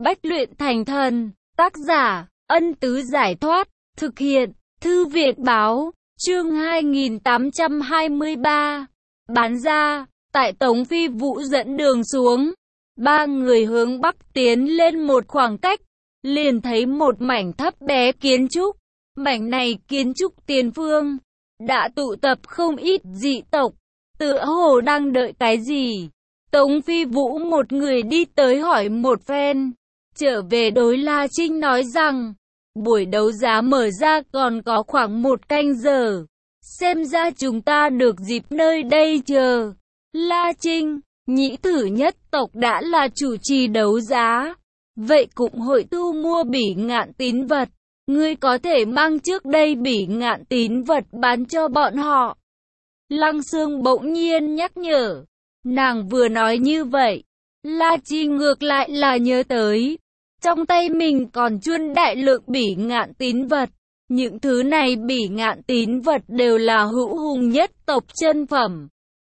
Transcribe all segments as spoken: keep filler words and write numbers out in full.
Bách luyện thành thần. Tác giả, Ân Tứ Giải Thoát. Thực hiện, Thư viện Báo. Chương hai nghìn tám trăm hai mươi ba. Bán ra. Tại Tống Phi Vũ dẫn đường xuống, ba người hướng bắc tiến lên một khoảng cách, liền thấy một mảnh thấp bé kiến trúc. Mảnh này kiến trúc tiền phương đã tụ tập không ít dị tộc, tựa hồ đang đợi cái gì. Tống Phi Vũ một người đi tới hỏi một phen, trở về đối La Trinh nói rằng, buổi đấu giá mở ra còn có khoảng một canh giờ, xem ra chúng ta được dịp nơi đây chờ. La Trinh, nhĩ thử nhất tộc đã là chủ trì đấu giá, vậy cũng hội thu mua bỉ ngạn tín vật, ngươi có thể mang trước đây bỉ ngạn tín vật bán cho bọn họ. Lăng Xương bỗng nhiên nhắc nhở. Nàng vừa nói như vậy, La Trinh ngược lại là nhớ tới, trong tay mình còn chuôn đại lượng bỉ ngạn tín vật. Những thứ này bỉ ngạn tín vật đều là hữu hùng nhất tộc chân phẩm,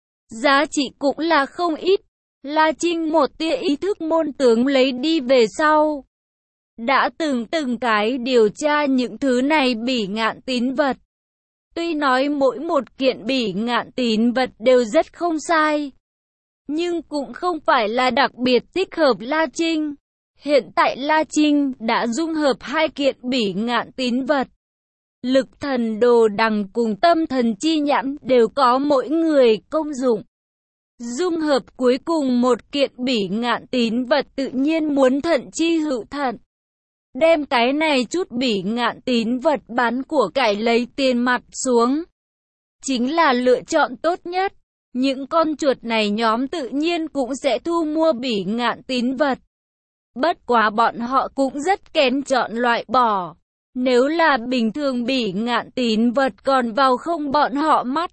giá trị cũng là không ít. La Trinh một tia ý thức môn tướng lấy đi về sau, đã từng từng cái điều tra những thứ này bỉ ngạn tín vật. Tuy nói mỗi một kiện bỉ ngạn tín vật đều rất không sai, nhưng cũng không phải là đặc biệt thích hợp La Trinh. Hiện tại La Trinh đã dung hợp hai kiện bỉ ngạn tín vật. Lực thần đồ đằng cùng tâm thần chi nhãn đều có mỗi người công dụng. Dung hợp cuối cùng một kiện bỉ ngạn tín vật tự nhiên muốn thận chi hữu thận. Đem cái này chút bỉ ngạn tín vật bán của cải lấy tiền mặt xuống, chính là lựa chọn tốt nhất. Những con chuột này nhóm tự nhiên cũng sẽ thu mua bỉ ngạn tín vật. Bất quá bọn họ cũng rất kén chọn loại bỏ. Nếu là bình thường bỉ ngạn tín vật còn vào không bọn họ mắt.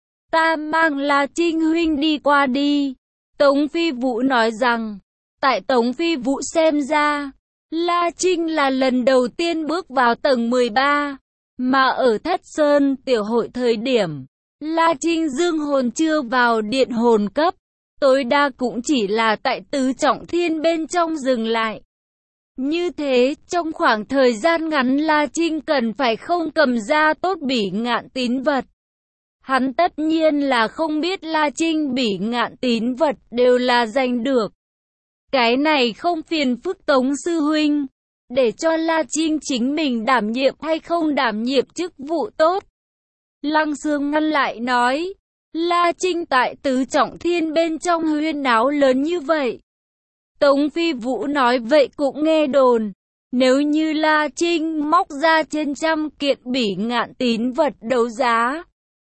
Ta mang La Trinh huynh đi qua đi. Tống Phi Vũ nói rằng, tại Tống Phi Vũ xem ra, La Trinh là lần đầu tiên bước vào tầng mười ba, mà ở Thất Sơn tiểu hội thời điểm, La Trinh dương hồn chưa vào điện hồn cấp, tối đa cũng chỉ là tại tứ trọng thiên bên trong dừng lại. Như thế, trong khoảng thời gian ngắn La Trinh cần phải không cầm ra tốt bỉ ngạn tín vật. Hắn tất nhiên là không biết La Trinh bỉ ngạn tín vật đều là giành được. Cái này không phiền phức Tống sư huynh, để cho La Trinh chính mình đảm nhiệm hay không đảm nhiệm chức vụ tốt. Lăng Xương ngăn lại nói, La Trinh tại tứ trọng thiên bên trong huyên náo lớn như vậy. Tống Phi Vũ nói vậy cũng nghe đồn, nếu như La Trinh móc ra trên trăm kiện bỉ ngạn tín vật đấu giá,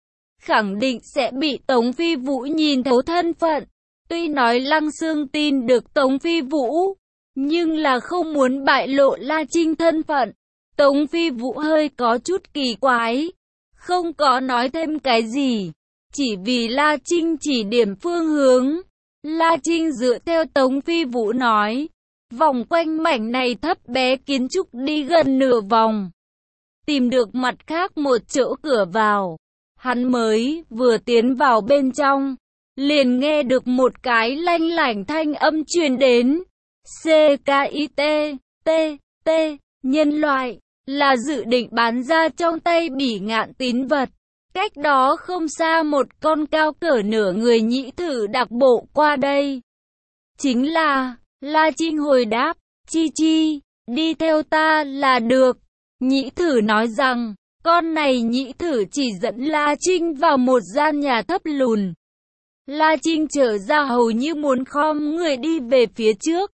khẳng định sẽ bị Tống Phi Vũ nhìn thấu thân phận. Tuy nói Lăng Xương tin được Tống Phi Vũ, nhưng là không muốn bại lộ La Trinh thân phận. Tống Phi Vũ hơi có chút kỳ quái, không có nói thêm cái gì, chỉ vì La Trinh chỉ điểm phương hướng. La Trinh dựa theo Tống Phi Vũ nói, vòng quanh mảnh này thấp bé kiến trúc đi gần nửa vòng, tìm được mặt khác một chỗ cửa vào. Hắn mới vừa tiến vào bên trong, liền nghe được một cái lanh lảnh thanh âm truyền đến. C K I T, T, T, nhân loại, là dự định bán ra trong tay bỉ ngạn tín vật. Cách đó không xa một con cao cỡ nửa người nhĩ thử đặc bộ qua đây. Chính là, La Trinh hồi đáp, chi chi, đi theo ta là được. Nhĩ thử nói rằng, con này nhĩ thử chỉ dẫn La Trinh vào một gian nhà thấp lùn. La Trinh trở ra hầu như muốn khom người đi về phía trước.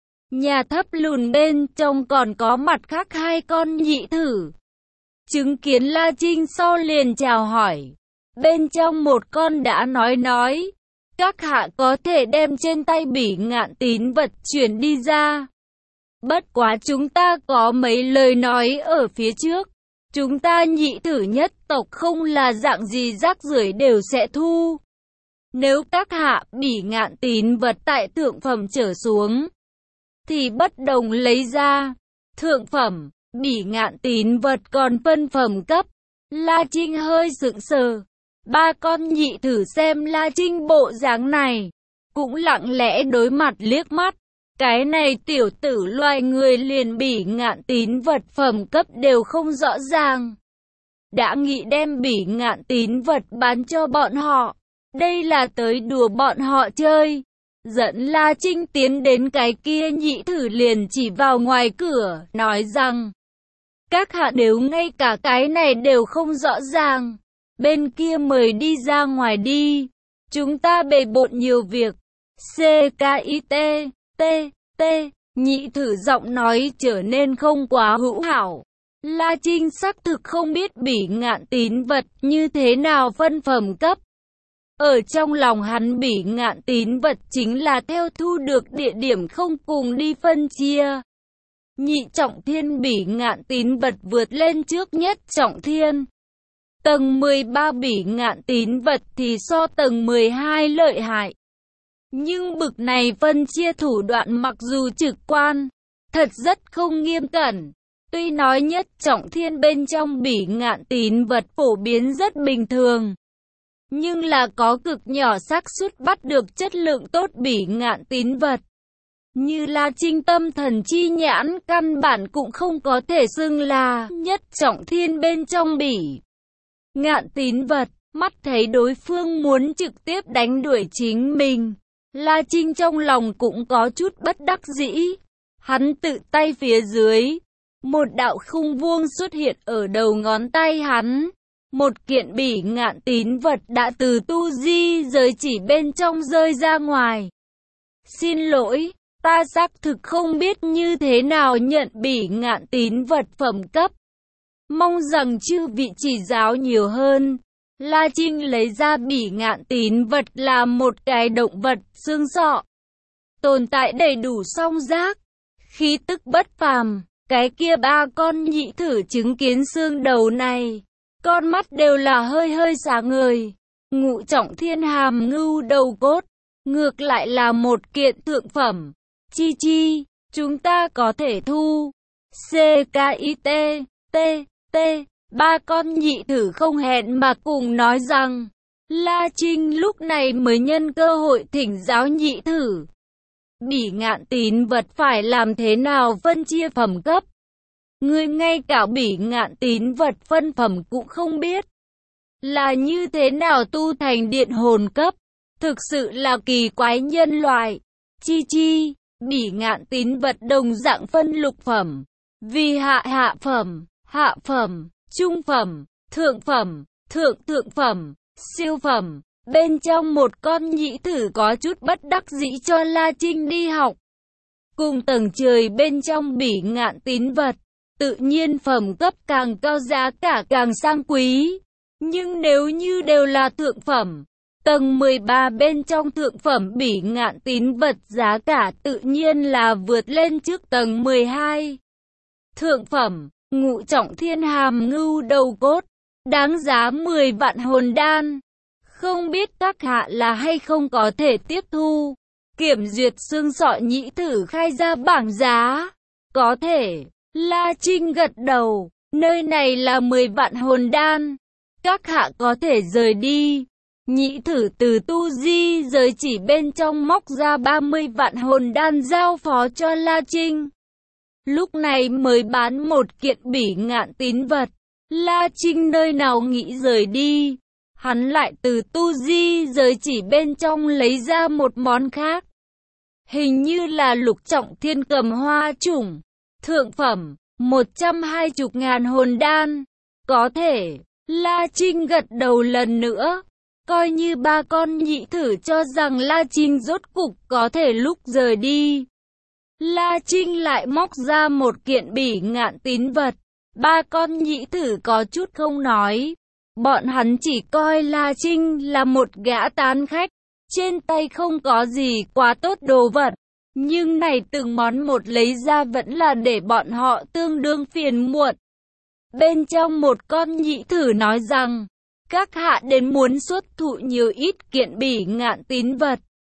Nhà thấp lùn bên trong còn có mặt khác hai con nhĩ thử. Chứng kiến La Trinh so liền chào hỏi. Bên trong một con đã nói nói, các hạ có thể đem trên tay bỉ ngạn tín vật chuyển đi ra. Bất quá chúng ta có mấy lời nói ở phía trước. Chúng ta nhị thử nhất tộc không là dạng gì rác rưởi đều sẽ thu. Nếu các hạ bỉ ngạn tín vật tại thượng phẩm trở xuống, thì bất đồng lấy ra. Thượng phẩm, bỉ ngạn tín vật còn phân phẩm cấp. La Trinh hơi sững sờ. Ba con nhị thử xem La Trinh bộ dáng này, cũng lặng lẽ đối mặt liếc mắt. Cái này tiểu tử loài người liền bỉ ngạn tín vật phẩm cấp đều không rõ ràng. Đã nghĩ đem bỉ ngạn tín vật bán cho bọn họ. Đây là tới đùa bọn họ chơi. Dẫn La Trinh tiến đến cái kia nhị thử liền chỉ vào ngoài cửa, nói rằng các hạ nếu ngay cả cái này đều không rõ ràng, bên kia mời đi ra ngoài đi. Chúng ta bề bộn nhiều việc. C K I T T T nhị thử giọng nói trở nên không quá hữu hảo. La Trinh xác thực không biết bỉ ngạn tín vật như thế nào phân phẩm cấp. Ở trong lòng hắn bỉ ngạn tín vật chính là theo thu được địa điểm không cùng đi phân chia. Nhị trọng thiên bỉ ngạn tín vật vượt lên trước nhất trọng thiên. Tầng mười ba bỉ ngạn tín vật thì so tầng mười hai lợi hại. Nhưng bực này phân chia thủ đoạn mặc dù trực quan, thật rất không nghiêm cẩn. Tuy nói nhất trọng thiên bên trong bỉ ngạn tín vật phổ biến rất bình thường, nhưng là có cực nhỏ xác suất bắt được chất lượng tốt bỉ ngạn tín vật. Như La Trinh tâm thần chi nhãn căn bản cũng không có thể xưng là nhất trọng thiên bên trong bỉ ngạn tín vật. Mắt thấy đối phương muốn trực tiếp đánh đuổi chính mình, La Trinh trong lòng cũng có chút bất đắc dĩ. Hắn tự tay phía dưới, một đạo khung vuông xuất hiện ở đầu ngón tay hắn. Một kiện bỉ ngạn tín vật đã từ tu di giới chỉ bên trong rơi ra ngoài. Xin lỗi, ta xác thực không biết như thế nào nhận bỉ ngạn tín vật phẩm cấp. Mong rằng chư vị chỉ giáo nhiều hơn. La Trinh lấy ra bỉ ngạn tín vật là một cái động vật xương sọ, tồn tại đầy đủ song giác, khí tức bất phàm. Cái kia ba con nhị thử chứng kiến xương đầu này, con mắt đều là hơi hơi sáng ngời. Ngũ trọng thiên hàm ngưu đầu cốt, ngược lại là một kiện thượng phẩm. Chi chi, chúng ta có thể thu. C K I T T T Ba con nhị thử không hẹn mà cùng nói rằng, La Trinh lúc này mới nhân cơ hội thỉnh giáo nhị thử. Bỉ ngạn tín vật phải làm thế nào phân chia phẩm cấp? Ngươi ngay cả bỉ ngạn tín vật phân phẩm cũng không biết. Là như thế nào tu thành điện hồn cấp? Thực sự là kỳ quái nhân loại. Chi chi, bỉ ngạn tín vật đồng dạng phân lục phẩm. Vì hạ hạ phẩm, hạ phẩm, trung phẩm, thượng phẩm, thượng thượng phẩm, siêu phẩm. Bên trong một con nhị thử có chút bất đắc dĩ cho La Trinh đi học. Cùng tầng trời bên trong bỉ ngạn tín vật, tự nhiên phẩm cấp càng cao giá cả càng sang quý. Nhưng nếu như đều là thượng phẩm, tầng mười ba bên trong thượng phẩm bỉ ngạn tín vật giá cả tự nhiên là vượt lên trước tầng mười hai. Thượng phẩm, ngũ trọng thiên hàm ngưu đầu cốt, đáng giá mười vạn hồn đan. Không biết các hạ là hay không có thể tiếp thu. Kiểm duyệt xương sọ nhị thử khai ra bảng giá. Có thể. La Trinh gật đầu. Nơi này là mười vạn hồn đan. Các hạ có thể rời đi. Nhị thử từ tu di giới chỉ bên trong móc ra ba mươi vạn hồn đan giao phó cho La Trinh. Lúc này mới bán một kiện bỉ ngạn tín vật. La Trinh nơi nào nghĩ rời đi. Hắn lại từ tu di giới chỉ bên trong lấy ra một món khác. Hình như là lục trọng thiên cầm hoa chủng. Thượng phẩm, một trăm hai mươi ngàn hồn đan. Có thể, La Trinh gật đầu lần nữa. Coi như ba con nhị thử cho rằng La Trinh rốt cục có thể lúc rời đi. La Trinh lại móc ra một kiện bỉ ngạn tín vật. Ba con nhị thử có chút không nói. Bọn hắn chỉ coi La Trinh là một gã tán khách, trên tay không có gì quá tốt đồ vật. Nhưng này từng món một lấy ra vẫn là để bọn họ tương đương phiền muộn. Bên trong một con nhị thử nói rằng, các hạ đến muốn xuất thụ nhiều ít kiện bỉ ngạn tín vật.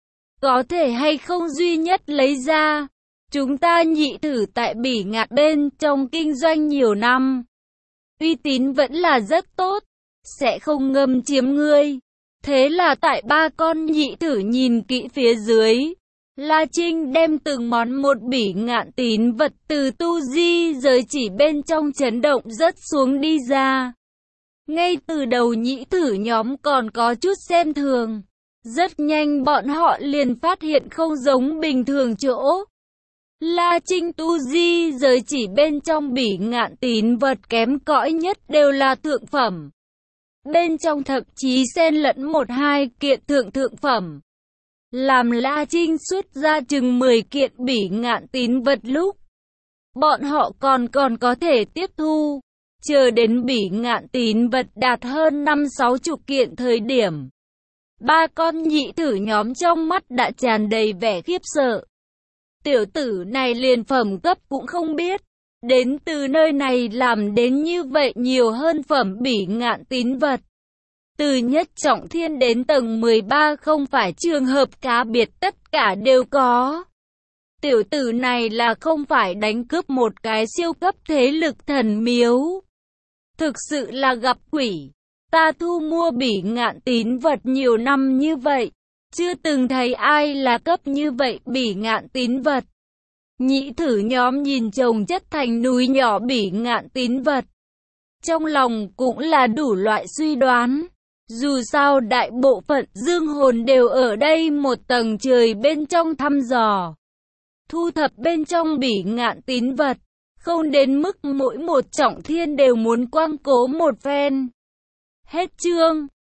Có thể hay không duy nhất lấy ra. Chúng ta nhị thử tại bỉ ngạn bên trong kinh doanh nhiều năm. Uy tín vẫn là rất tốt. Sẽ không ngâm chiếm ngươi. Thế là tại ba con nhị thử nhìn kỹ phía dưới, La Trinh đem từng món một bỉ ngạn tín vật từ tu di giới chỉ bên trong chấn động rớt xuống đi ra. Ngay từ đầu nhĩ thử nhóm còn có chút xem thường. Rất nhanh bọn họ liền phát hiện không giống bình thường chỗ. La Trinh tu di giới chỉ bên trong bỉ ngạn tín vật kém cỏi nhất đều là thượng phẩm. Bên trong thậm chí xen lẫn một hai kiện thượng thượng phẩm. Làm La Trinh xuất ra chừng mười kiện bỉ ngạn tín vật lúc. Bọn họ còn còn có thể tiếp thu. Chờ đến bỉ ngạn tín vật đạt hơn năm sáu chục kiện thời điểm. Ba con nhị thử nhóm trong mắt đã tràn đầy vẻ khiếp sợ. Tiểu tử này liền phẩm cấp cũng không biết. Đến từ nơi này làm đến như vậy nhiều hơn phẩm bỉ ngạn tín vật. Từ nhất trọng thiên đến tầng mười ba không phải trường hợp cá biệt tất cả đều có. Tiểu tử này là không phải đánh cướp một cái siêu cấp thế lực thần miếu. Thực sự là gặp quỷ. Ta thu mua bỉ ngạn tín vật nhiều năm như vậy. Chưa từng thấy ai là cấp như vậy bỉ ngạn tín vật. Nhĩ thử nhóm nhìn chồng chất thành núi nhỏ bỉ ngạn tín vật. Trong lòng cũng là đủ loại suy đoán. Dù sao đại bộ phận dương hồn đều ở đây một tầng trời bên trong thăm dò. Thu thập bên trong bỉ ngạn tín vật. Không đến mức mỗi một trọng thiên đều muốn quang cố một phen. Hết chương.